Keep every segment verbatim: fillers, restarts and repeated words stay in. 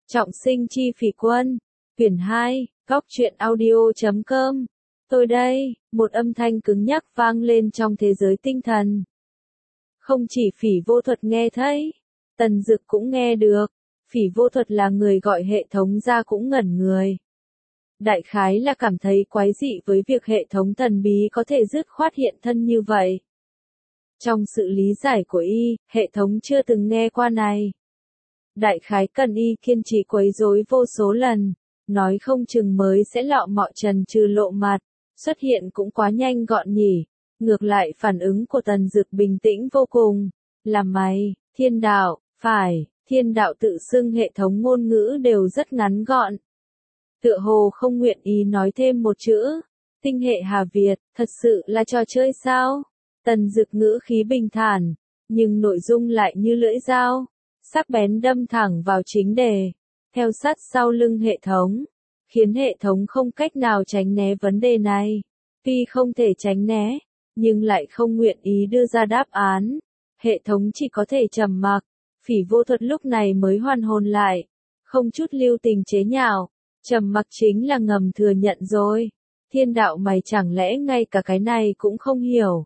Trọng sinh chi phỉ quân, quyển hai, góc truyện audio chấm com. Tôi đây, một âm thanh cứng nhắc vang lên trong thế giới tinh thần. Không chỉ phỉ vô thuật nghe thấy, Tần Dực cũng nghe được. Phỉ vô thuật là người gọi hệ thống ra cũng ngẩn người. Đại khái là cảm thấy quái dị với việc hệ thống thần bí có thể dứt khoát hiện thân như vậy. Trong sự lý giải của y, hệ thống chưa từng nghe qua này. Đại khái cần y kiên trì quấy rối vô số lần, nói không chừng mới sẽ lọ mọ trần trừ lộ mặt, xuất hiện cũng quá nhanh gọn nhỉ. Ngược lại phản ứng của Tần Dực bình tĩnh vô cùng, là mày, thiên đạo, phải, thiên đạo tự xưng hệ thống ngôn ngữ đều rất ngắn gọn. Tựa hồ không nguyện ý nói thêm một chữ, tinh hệ Hà Việt, thật sự là trò chơi sao? Tần Dực ngữ khí bình thản, nhưng nội dung lại như lưỡi dao, sắc bén đâm thẳng vào chính đề, theo sát sau lưng hệ thống, khiến hệ thống không cách nào tránh né vấn đề này. Tuy không thể tránh né, nhưng lại không nguyện ý đưa ra đáp án. Hệ thống chỉ có thể trầm mặc. Phỉ vô thuật lúc này mới hoàn hồn lại, không chút lưu tình chế nhạo, trầm mặc chính là ngầm thừa nhận rồi. Thiên đạo mày chẳng lẽ ngay cả cái này cũng không hiểu?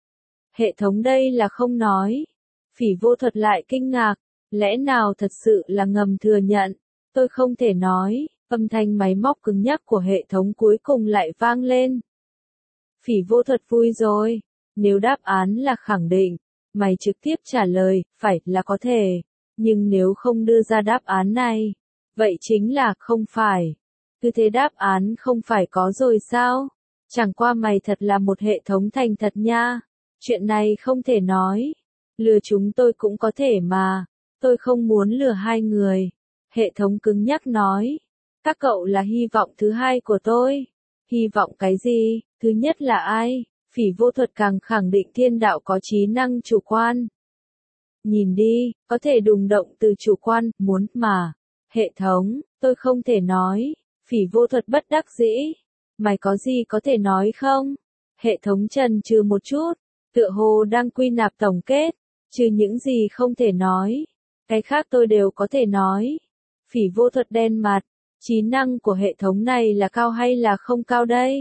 Hệ thống đây là không nói. Phỉ vô thuật lại kinh ngạc, lẽ nào thật sự là ngầm thừa nhận? Tôi không thể nói. Âm thanh máy móc cứng nhắc của hệ thống cuối cùng lại vang lên. Phỉ vô thuật vui rồi, nếu đáp án là khẳng định, mày trực tiếp trả lời, phải là có thể, nhưng nếu không đưa ra đáp án này, vậy chính là không phải. Cứ thế đáp án không phải có rồi sao? Chẳng qua mày thật là một hệ thống thành thật nha, chuyện này không thể nói, lừa chúng tôi cũng có thể mà, tôi không muốn lừa hai người. Hệ thống cứng nhắc nói, các cậu là hy vọng thứ hai của tôi. Hy vọng cái gì? Thứ nhất là ai? Phỉ vô thuật càng khẳng định thiên đạo có trí năng chủ quan. Nhìn đi, có thể đùng động từ chủ quan, muốn mà. Hệ thống, tôi không thể nói. Phỉ vô thuật bất đắc dĩ. Mày có gì có thể nói không? Hệ thống chần chừ một chút, tựa hồ đang quy nạp tổng kết, trừ những gì không thể nói. Cái khác tôi đều có thể nói. Phỉ vô thuật đen mặt. Trí năng của hệ thống này là cao hay là không cao đây?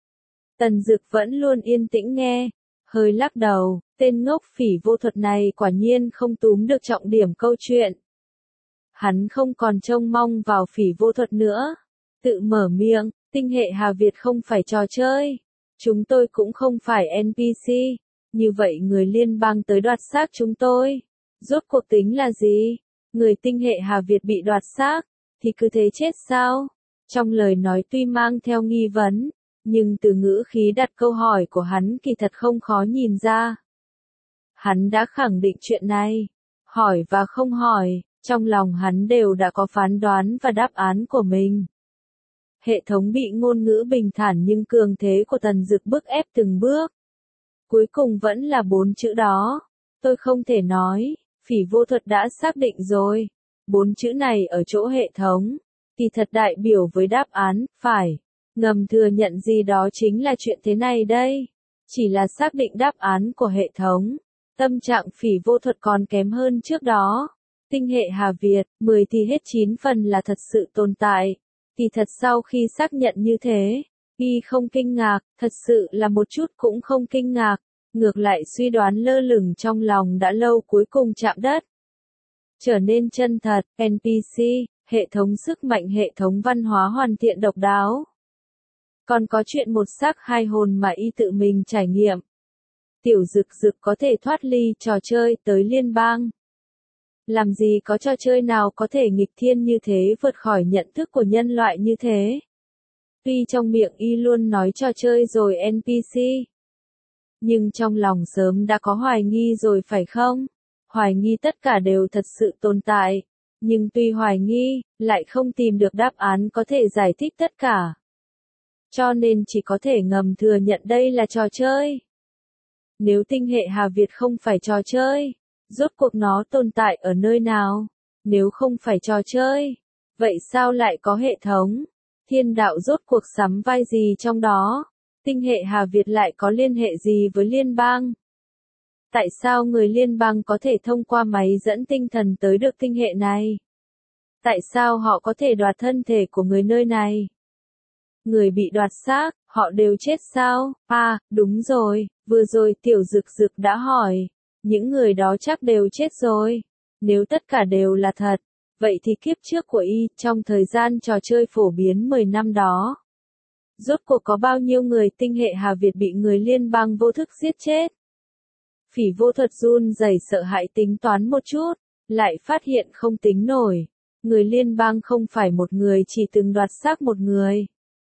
Tần Dực vẫn luôn yên tĩnh nghe, hơi lắc đầu, tên ngốc phỉ vô thuật này quả nhiên không túm được trọng điểm câu chuyện. Hắn không còn trông mong vào phỉ vô thuật nữa, tự mở miệng, tinh hệ Hà Việt không phải trò chơi, chúng tôi cũng không phải en pê xê, như vậy người liên bang tới đoạt xác chúng tôi, rốt cuộc tính là gì? Người tinh hệ Hà Việt bị đoạt xác, thì cứ thế chết sao? Trong lời nói tuy mang theo nghi vấn, nhưng từ ngữ khí đặt câu hỏi của hắn kỳ thật không khó nhìn ra. Hắn đã khẳng định chuyện này, hỏi và không hỏi, trong lòng hắn đều đã có phán đoán và đáp án của mình. Hệ thống bị ngôn ngữ bình thản nhưng cường thế của Tần Dực bức ép từng bước. Cuối cùng vẫn là bốn chữ đó, tôi không thể nói, phỉ vô thuật đã xác định rồi. Bốn chữ này ở chỗ hệ thống, thì thật đại biểu với đáp án, phải. Ngầm thừa nhận gì đó chính là chuyện thế này đây. Chỉ là xác định đáp án của hệ thống. Tâm trạng phỉ vô thuật còn kém hơn trước đó. Tinh hệ Hà Việt, mười thì hết chín phần là thật sự tồn tại. Thì thật sau khi xác nhận như thế, y không kinh ngạc, thật sự là một chút cũng không kinh ngạc. Ngược lại suy đoán lơ lửng trong lòng đã lâu cuối cùng chạm đất. Trở nên chân thật, en pê xê, hệ thống sức mạnh hệ thống văn hóa hoàn thiện độc đáo. Còn có chuyện một xác hai hồn mà y tự mình trải nghiệm. Tiểu Dực Dực có thể thoát ly trò chơi tới liên bang. Làm gì có trò chơi nào có thể nghịch thiên như thế vượt khỏi nhận thức của nhân loại như thế. Tuy trong miệng y luôn nói trò chơi rồi en pê xê. Nhưng trong lòng sớm đã có hoài nghi rồi phải không? Hoài nghi tất cả đều thật sự tồn tại, nhưng tuy hoài nghi, lại không tìm được đáp án có thể giải thích tất cả. Cho nên chỉ có thể ngầm thừa nhận đây là trò chơi. Nếu tinh hệ Hà Việt không phải trò chơi, rốt cuộc nó tồn tại ở nơi nào? Nếu không phải trò chơi, vậy sao lại có hệ thống? Thiên đạo rốt cuộc sắm vai gì trong đó? Tinh hệ Hà Việt lại có liên hệ gì với liên bang? Tại sao người liên bang có thể thông qua máy dẫn tinh thần tới được tinh hệ này? Tại sao họ có thể đoạt thân thể của người nơi này? Người bị đoạt xác, họ đều chết sao? À, đúng rồi, vừa rồi tiểu dực dực đã hỏi. Những người đó chắc đều chết rồi. Nếu tất cả đều là thật, vậy thì kiếp trước của y, trong thời gian trò chơi phổ biến mười năm đó, rốt cuộc có bao nhiêu người tinh hệ Hà Việt bị người liên bang vô thức giết chết? Phỉ vô thuật run rẩy sợ hãi tính toán một chút, lại phát hiện không tính nổi. Người liên bang không phải một người chỉ từng đoạt xác một người.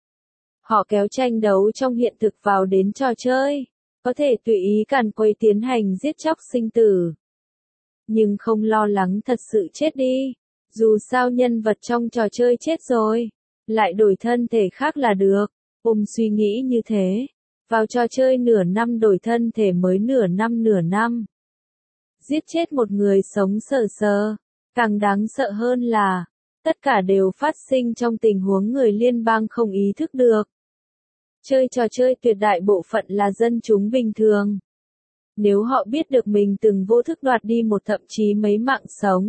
Họ kéo tranh đấu trong hiện thực vào đến trò chơi, có thể tùy ý càn quấy tiến hành giết chóc sinh tử. Nhưng không lo lắng thật sự chết đi, dù sao nhân vật trong trò chơi chết rồi, lại đổi thân thể khác là được. Ôm suy nghĩ như thế, vào trò chơi nửa năm đổi thân thể mới nửa năm nửa năm. Giết chết một người sống sờ sờ, càng đáng sợ hơn là, tất cả đều phát sinh trong tình huống người liên bang không ý thức được. Chơi trò chơi tuyệt đại bộ phận là dân chúng bình thường. Nếu họ biết được mình từng vô thức đoạt đi một thậm chí mấy mạng sống,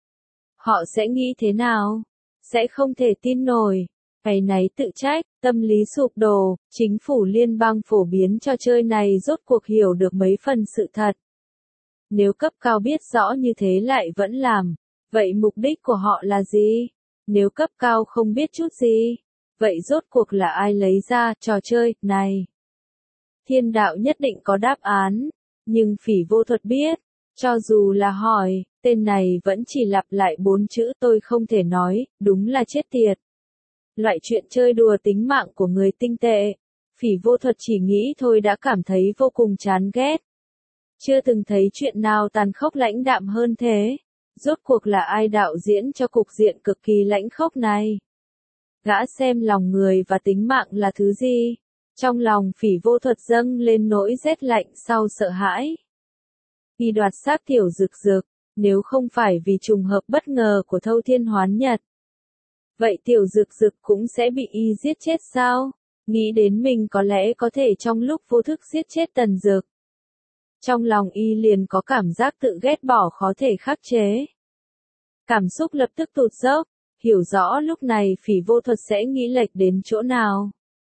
họ sẽ nghĩ thế nào? Sẽ không thể tin nổi. Áy náy tự trách, tâm lý sụp đổ, chính phủ liên bang phổ biến trò chơi này rốt cuộc hiểu được mấy phần sự thật. Nếu cấp cao biết rõ như thế lại vẫn làm, vậy mục đích của họ là gì? Nếu cấp cao không biết chút gì, vậy rốt cuộc là ai lấy ra trò chơi này? Thiên đạo nhất định có đáp án, nhưng phỉ vô thuật biết, cho dù là hỏi, tên này vẫn chỉ lặp lại bốn chữ tôi không thể nói, đúng là chết tiệt. Loại chuyện chơi đùa tính mạng của người tinh tệ, phỉ vô thuật chỉ nghĩ thôi đã cảm thấy vô cùng chán ghét. Chưa từng thấy chuyện nào tàn khốc lãnh đạm hơn thế. Rốt cuộc là ai đạo diễn cho cục diện cực kỳ lãnh khốc này? Gã xem lòng người và tính mạng là thứ gì? Trong lòng phỉ vô thuật dâng lên nỗi rét lạnh sau sợ hãi. Y đoạt xác tiểu dực dực, nếu không phải vì trùng hợp bất ngờ của thâu thiên hoán nhật, vậy tiểu dực dực cũng sẽ bị y giết chết sao? Nghĩ đến mình có lẽ có thể trong lúc vô thức giết chết tần dực. Trong lòng y liền có cảm giác tự ghét bỏ khó thể khắc chế. Cảm xúc lập tức tụt dốc, hiểu rõ lúc này phỉ vô thuật sẽ nghĩ lệch đến chỗ nào.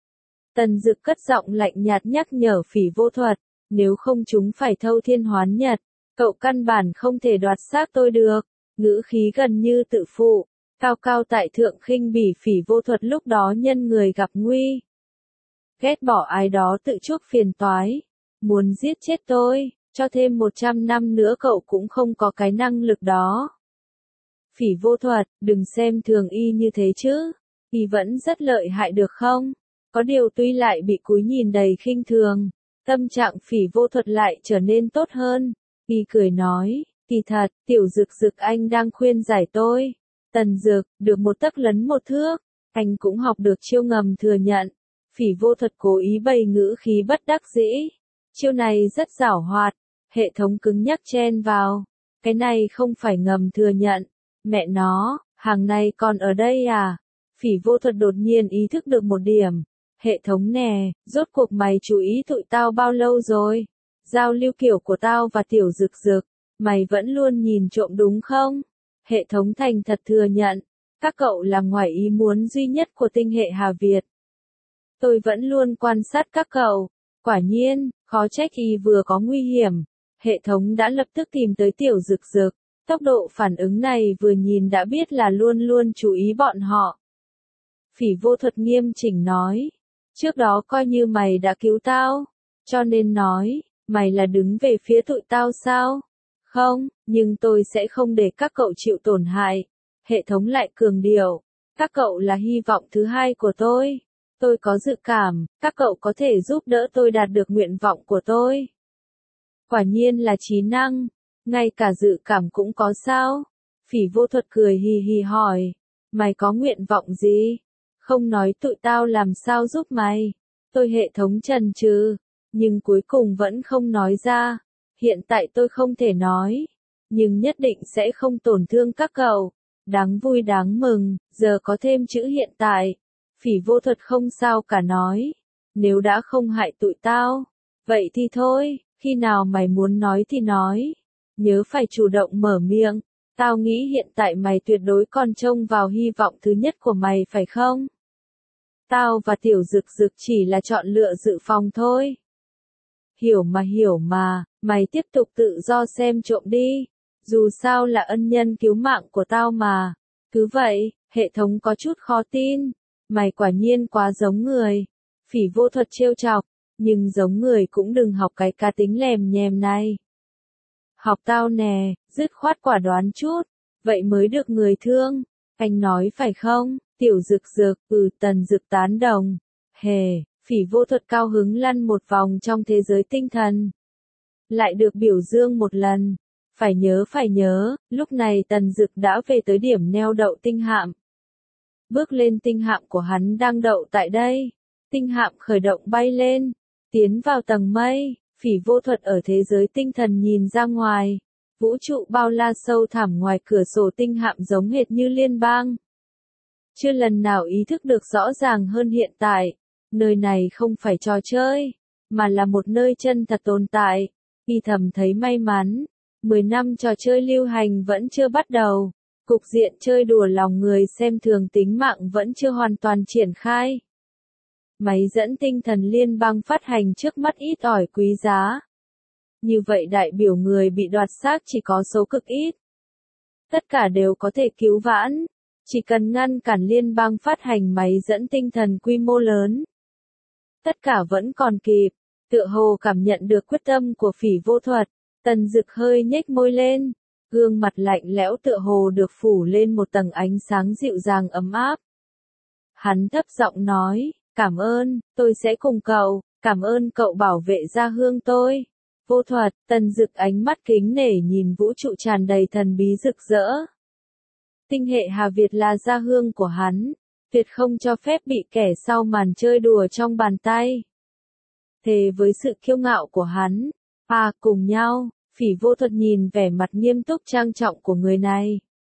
Tần dực cất giọng lạnh nhạt nhắc nhở phỉ vô thuật, nếu không chúng phải thâu thiên hoán nhật, cậu căn bản không thể đoạt xác tôi được. Ngữ khí gần như tự phụ, cao cao tại thượng khinh bỉ phỉ vô thuật lúc đó nhân người gặp nguy. Ghét bỏ ai đó tự chuốc phiền toái, muốn giết chết tôi, cho thêm một trăm năm nữa cậu cũng không có cái năng lực đó. Phỉ vô thuật, đừng xem thường y như thế chứ, y vẫn rất lợi hại được không? Có điều tuy lại bị cúi nhìn đầy khinh thường, tâm trạng phỉ vô thuật lại trở nên tốt hơn. Y cười nói, kỳ thật, tiểu dực dực anh đang khuyên giải tôi. Tần dực, được một tấc lấn một thước, anh cũng học được chiêu ngầm thừa nhận. Phỉ vô thuật cố ý bày ngữ khí bất đắc dĩ. Chiêu này rất giảo hoạt, hệ thống cứng nhắc chen vào. Cái này không phải ngầm thừa nhận. Mẹ nó, hàng này còn ở đây à? Phỉ vô thuật đột nhiên ý thức được một điểm. Hệ thống nè, rốt cuộc mày chú ý tụi tao bao lâu rồi? Giao lưu kiểu của tao và tiểu dực dực, mày vẫn luôn nhìn trộm đúng không? Hệ thống thành thật thừa nhận, các cậu là ngoài ý muốn duy nhất của tinh hệ Hà Việt. Tôi vẫn luôn quan sát các cậu, quả nhiên, khó trách y vừa có nguy hiểm. Hệ thống đã lập tức tìm tới tiểu dực dực, tốc độ phản ứng này vừa nhìn đã biết là luôn luôn chú ý bọn họ. Phỉ vô thuật nghiêm chỉnh nói, trước đó coi như mày đã cứu tao, cho nên nói, mày là đứng về phía tụi tao sao? Không, nhưng tôi sẽ không để các cậu chịu tổn hại. Hệ thống lại cường điệu, các cậu là hy vọng thứ hai của tôi. Tôi có dự cảm, các cậu có thể giúp đỡ tôi đạt được nguyện vọng của tôi. Quả nhiên là trí năng, ngay cả dự cảm cũng có sao? Phỉ vô thuật cười hì hì hỏi, mày có nguyện vọng gì? Không nói tụi tao làm sao giúp mày. Tôi hệ thống chần chừ, nhưng cuối cùng vẫn không nói ra. Hiện tại tôi không thể nói, nhưng nhất định sẽ không tổn thương các cậu. Đáng vui đáng mừng, giờ có thêm chữ hiện tại. Phỉ vô thuật không sao cả nói, nếu đã không hại tụi tao, vậy thì thôi, khi nào mày muốn nói thì nói, nhớ phải chủ động mở miệng. Tao nghĩ hiện tại mày tuyệt đối còn trông vào hy vọng thứ nhất của mày phải không? Tao và Tiểu Dực Dực chỉ là chọn lựa dự phòng thôi. Hiểu mà hiểu mà, mày tiếp tục tự do xem trộm đi. Dù sao là ân nhân cứu mạng của tao mà. Cứ vậy, hệ thống có chút khó tin. Mày quả nhiên quá giống người. Phỉ Vô Thuật trêu chọc, nhưng giống người cũng đừng học cái cá tính lèm nhèm này. Học tao nè, dứt khoát quả đoán chút, vậy mới được người thương. Anh nói phải không? Tiểu Dực Dực, ừ, Tần Dực tán đồng. Hề, Phỉ Vô Thuật cao hứng lăn một vòng trong thế giới tinh thần. Lại được biểu dương một lần. Phải nhớ phải nhớ, lúc này Tần Dực đã về tới điểm neo đậu tinh hạm. Bước lên tinh hạm của hắn đang đậu tại đây. Tinh hạm khởi động bay lên, tiến vào tầng mây. Phỉ Vô Thuật ở thế giới tinh thần nhìn ra ngoài. Vũ trụ bao la sâu thẳm ngoài cửa sổ tinh hạm giống hệt như liên bang. Chưa lần nào ý thức được rõ ràng hơn hiện tại. Nơi này không phải trò chơi, mà là một nơi chân thật tồn tại. Y thầm thấy may mắn. Mười năm trò chơi lưu hành vẫn chưa bắt đầu. Cục diện chơi đùa lòng người xem thường tính mạng vẫn chưa hoàn toàn triển khai. Máy dẫn tinh thần liên bang phát hành trước mắt ít ỏi quý giá. Như vậy đại biểu người bị đoạt xác chỉ có số cực ít. Tất cả đều có thể cứu vãn. Chỉ cần ngăn cản liên bang phát hành máy dẫn tinh thần quy mô lớn. Tất cả vẫn còn kịp. Tựa hồ cảm nhận được quyết tâm của Phỉ Vô Thuật. Tần Dực hơi nhếch môi lên. Gương mặt lạnh lẽo tựa hồ được phủ lên một tầng ánh sáng dịu dàng ấm áp. Hắn thấp giọng nói, cảm ơn, tôi sẽ cùng cậu, cảm ơn cậu bảo vệ gia hương tôi. Vô Thuật, Tần Dực ánh mắt kính nể nhìn vũ trụ tràn đầy thần bí rực rỡ. Tinh hệ Hà Việt là gia hương của hắn, tuyệt không cho phép bị kẻ sau màn chơi đùa trong bàn tay. Thề với sự kiêu ngạo của hắn, à cùng nhau, Phỉ Vô Thuật nhìn vẻ mặt nghiêm túc trang trọng của người này.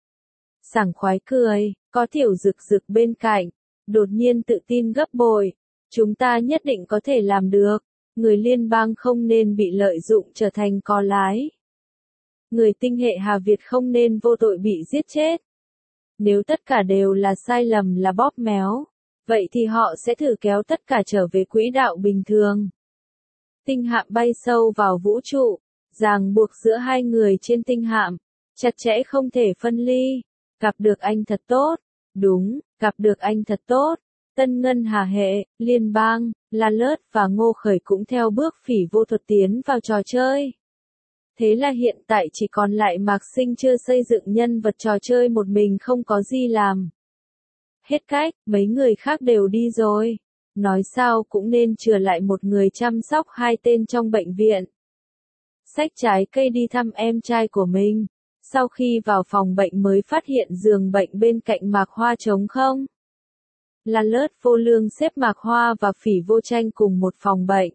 Sảng khoái cười, có Tiểu Dực Dực bên cạnh, đột nhiên tự tin gấp bội. Chúng ta nhất định có thể làm được, người liên bang không nên bị lợi dụng trở thành co lái. Người tinh hệ Hà Việt không nên vô tội bị giết chết. Nếu tất cả đều là sai lầm là bóp méo, vậy thì họ sẽ thử kéo tất cả trở về quỹ đạo bình thường. Tinh hạm bay sâu vào vũ trụ, ràng buộc giữa hai người trên tinh hạm, chặt chẽ không thể phân ly. Gặp được anh thật tốt, đúng, gặp được anh thật tốt. Tân Ngân Hà Hệ, Liên bang, La Lớt và Ngô Khởi cũng theo bước Phỉ Vô Thuật tiến vào trò chơi. Thế là hiện tại chỉ còn lại Mạc Sinh chưa xây dựng nhân vật trò chơi một mình không có gì làm. Hết cách, mấy người khác đều đi rồi. Nói sao cũng nên chừa lại một người chăm sóc hai tên trong bệnh viện. Xách trái cây đi thăm em trai của mình. Sau khi vào phòng bệnh mới phát hiện giường bệnh bên cạnh Mạc Hoa trống không. La Lớt Vô Lương xếp Mạc Hoa và Phỉ Vô Tranh cùng một phòng bệnh.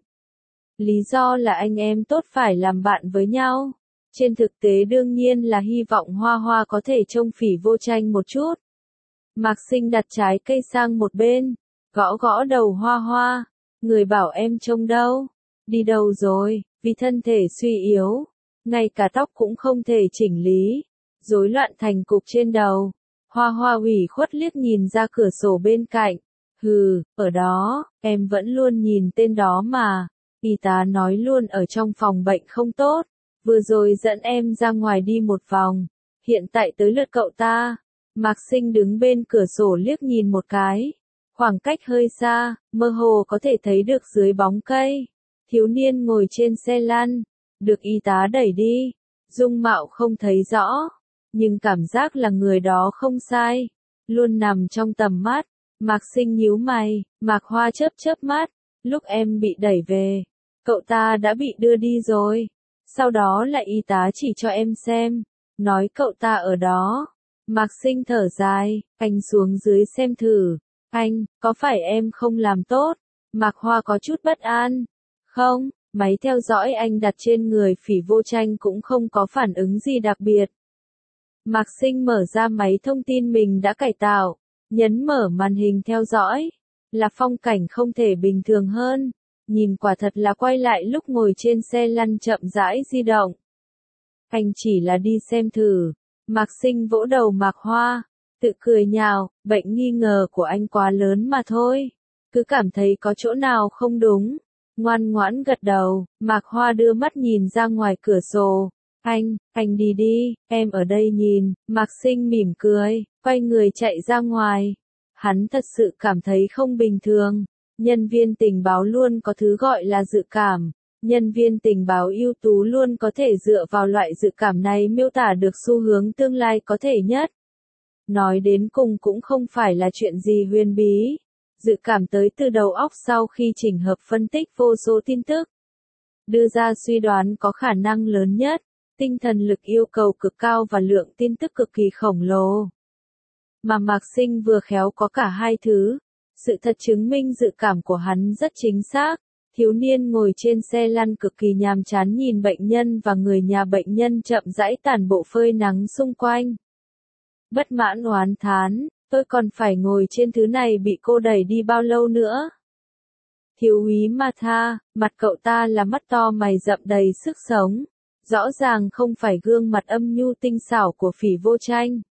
Lý do là anh em tốt phải làm bạn với nhau. Trên thực tế đương nhiên là hy vọng Hoa Hoa có thể trông Phỉ Vô Tranh một chút. Mạc Sinh đặt trái cây sang một bên, gõ gõ đầu Hoa Hoa. Người bảo em trông đâu? Đi đâu rồi? Vì thân thể suy yếu, ngay cả tóc cũng không thể chỉnh lý, rối loạn thành cục trên đầu. Hoa Hoa ủy khuất liếc nhìn ra cửa sổ bên cạnh. Hừ, ở đó, em vẫn luôn nhìn tên đó mà. Y tá nói luôn ở trong phòng bệnh không tốt. Vừa rồi dẫn em ra ngoài đi một vòng. Hiện tại tới lượt cậu ta. Mạc Sinh đứng bên cửa sổ liếc nhìn một cái. Khoảng cách hơi xa, mơ hồ có thể thấy được dưới bóng cây. Thiếu niên ngồi trên xe lăn. Được y tá đẩy đi. Dung mạo không thấy rõ. Nhưng cảm giác là người đó không sai. Luôn nằm trong tầm mắt. Mạc Sinh nhíu mày. Mạc Hoa chớp chớp mắt. Lúc em bị đẩy về, cậu ta đã bị đưa đi rồi. Sau đó lại y tá chỉ cho em xem. Nói cậu ta ở đó. Mạc Sinh thở dài. Anh xuống dưới xem thử. Anh, có phải em không làm tốt? Mạc Hoa có chút bất an. Không, máy theo dõi anh đặt trên người Phỉ Vô Tranh cũng không có phản ứng gì đặc biệt. Mạc Sinh mở ra máy thông tin mình đã cải tạo. Nhấn mở màn hình theo dõi. Là phong cảnh không thể bình thường hơn. Nhìn quả thật là quay lại lúc ngồi trên xe lăn chậm rãi di động. Anh chỉ là đi xem thử. Mạc Sinh vỗ đầu Mạc Hoa, tự cười nhạo, bệnh nghi ngờ của anh quá lớn mà thôi. Cứ cảm thấy có chỗ nào không đúng. Ngoan ngoãn gật đầu, Mạc Hoa đưa mắt nhìn ra ngoài cửa sổ. Anh, anh đi đi, em ở đây nhìn. Mạc Sinh mỉm cười, quay người chạy ra ngoài. Hắn thật sự cảm thấy không bình thường. Nhân viên tình báo luôn có thứ gọi là dự cảm. Nhân viên tình báo ưu tú luôn có thể dựa vào loại dự cảm này miêu tả được xu hướng tương lai có thể nhất. Nói đến cùng cũng không phải là chuyện gì huyền bí. Dự cảm tới từ đầu óc sau khi chỉnh hợp phân tích vô số tin tức. Đưa ra suy đoán có khả năng lớn nhất. Tinh thần lực yêu cầu cực cao và lượng tin tức cực kỳ khổng lồ. Mà Mạc Sinh vừa khéo có cả hai thứ. Sự thật chứng minh dự cảm của hắn rất chính xác. Thiếu niên ngồi trên xe lăn cực kỳ nhàm chán nhìn bệnh nhân và người nhà bệnh nhân chậm rãi tản bộ phơi nắng xung quanh. Bất mãn oán thán, tôi còn phải ngồi trên thứ này bị cô đẩy đi bao lâu nữa. Thiếu úy Martha, mặt cậu ta là mắt to mày rậm đầy sức sống. Rõ ràng không phải gương mặt âm nhu tinh xảo của Phỉ Vô Tranh.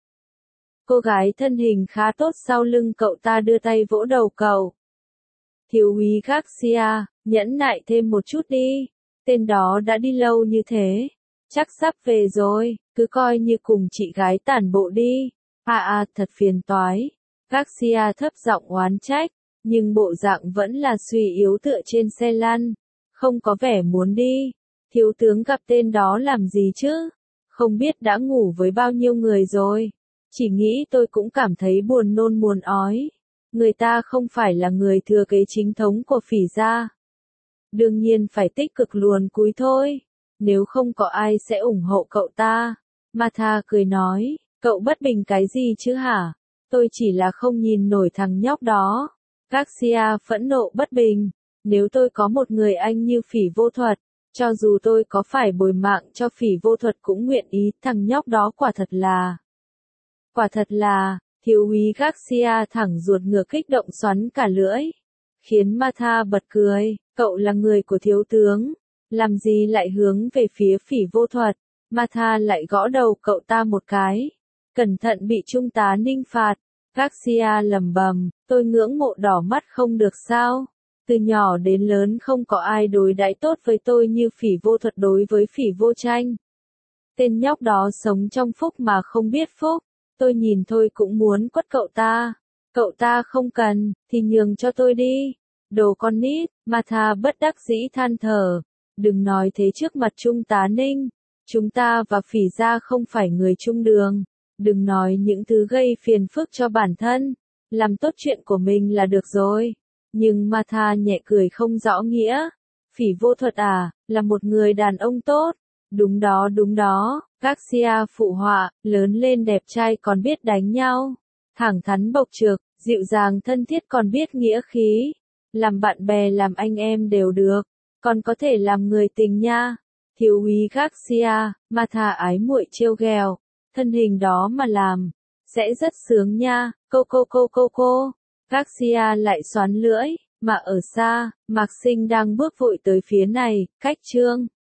Cô gái thân hình khá tốt sau lưng cậu ta đưa tay vỗ đầu cậu. Thiếu úy Garcia, nhẫn nại thêm một chút đi. Tên đó đã đi lâu như thế. Chắc sắp về rồi, cứ coi như cùng chị gái tản bộ đi. À à, thật phiền toái. Garcia thấp giọng oán trách, nhưng bộ dạng vẫn là suy yếu tựa trên xe lăn. Không có vẻ muốn đi. Thiếu tướng gặp tên đó làm gì chứ? Không biết đã ngủ với bao nhiêu người rồi. Chỉ nghĩ tôi cũng cảm thấy buồn nôn buồn ói. Người ta không phải là người thừa kế chính thống của Phỉ gia. Đương nhiên phải tích cực luồn cúi thôi. Nếu không có ai sẽ ủng hộ cậu ta. Martha cười nói, cậu bất bình cái gì chứ hả? Tôi chỉ là không nhìn nổi thằng nhóc đó. Garcia phẫn nộ bất bình. Nếu tôi có một người anh như Phỉ Vô Thuật, cho dù tôi có phải bồi mạng cho Phỉ Vô Thuật cũng nguyện ý, thằng nhóc đó quả thật là. Quả thật là, thiếu úy Garcia thẳng ruột ngược kích động xoắn cả lưỡi. Khiến Martha bật cười, cậu là người của thiếu tướng. Làm gì lại hướng về phía Phỉ Vô Thuật? Martha lại gõ đầu cậu ta một cái. Cẩn thận bị trung tá Ninh phạt. Garcia lầm bầm, tôi ngưỡng mộ đỏ mắt không được sao? Từ nhỏ đến lớn không có ai đối đãi tốt với tôi như Phỉ Vô Thuật đối với Phỉ Vô Tranh. Tên nhóc đó sống trong phúc mà không biết phúc. Tôi nhìn thôi cũng muốn quất cậu ta. Cậu ta không cần, thì nhường cho tôi đi. Đồ con nít, Martha bất đắc dĩ than thở. Đừng nói thế trước mặt trung tá Ninh. Chúng ta và Phỉ gia không phải người chung đường. Đừng nói những thứ gây phiền phức cho bản thân. Làm tốt chuyện của mình là được rồi. Nhưng Martha nhẹ cười không rõ nghĩa. Phỉ Vô Thuật à, là một người đàn ông tốt. Đúng đó đúng đó, Garcia phụ họa, lớn lên đẹp trai còn biết đánh nhau. Thẳng thắn bộc trực, dịu dàng thân thiết còn biết nghĩa khí. Làm bạn bè làm anh em đều được. Còn có thể làm người tình nha. Thiếu úy Garcia, Martha ái muội trêu ghẹo. Thân hình đó mà làm. Sẽ rất sướng nha, cô cô cô cô cô. Garcia lại xoắn lưỡi, mà ở xa, Mạc Sinh đang bước vội tới phía này, cách Trương.